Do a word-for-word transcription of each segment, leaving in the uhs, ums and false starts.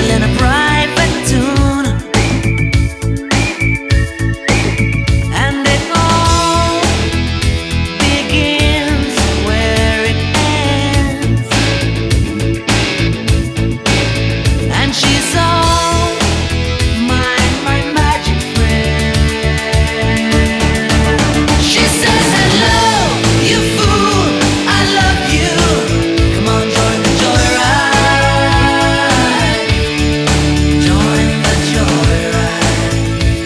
in a private tune, and it all begins where it ends, and she's all my, my magic friend. She says, hello, you fool, I love you. Come on, join the joyride. Join the joyride.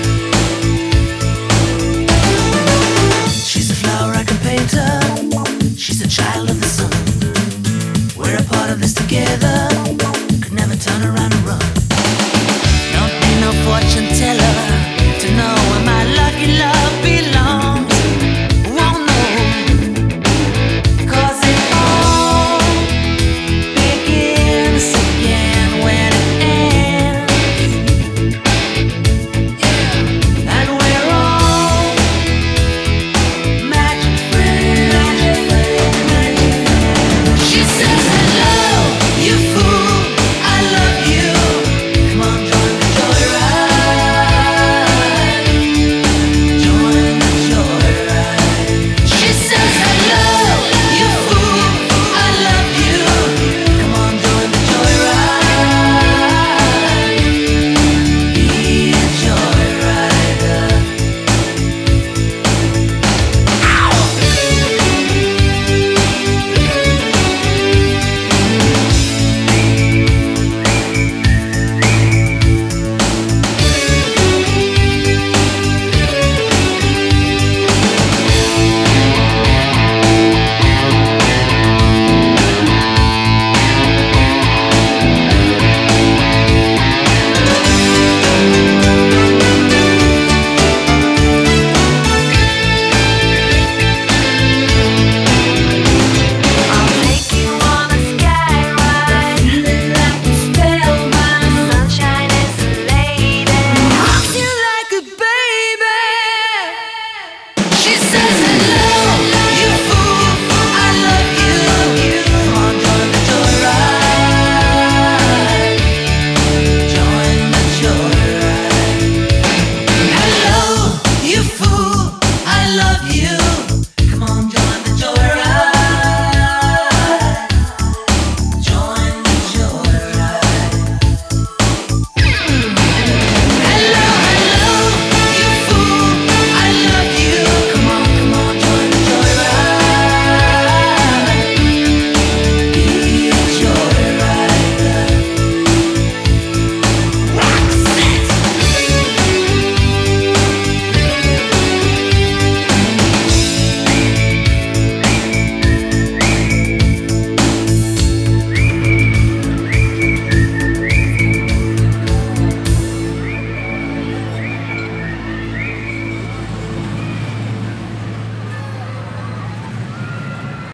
She's a flower I can paint her. She's a child of the sun. We're a part of this together. Could never turn around and run.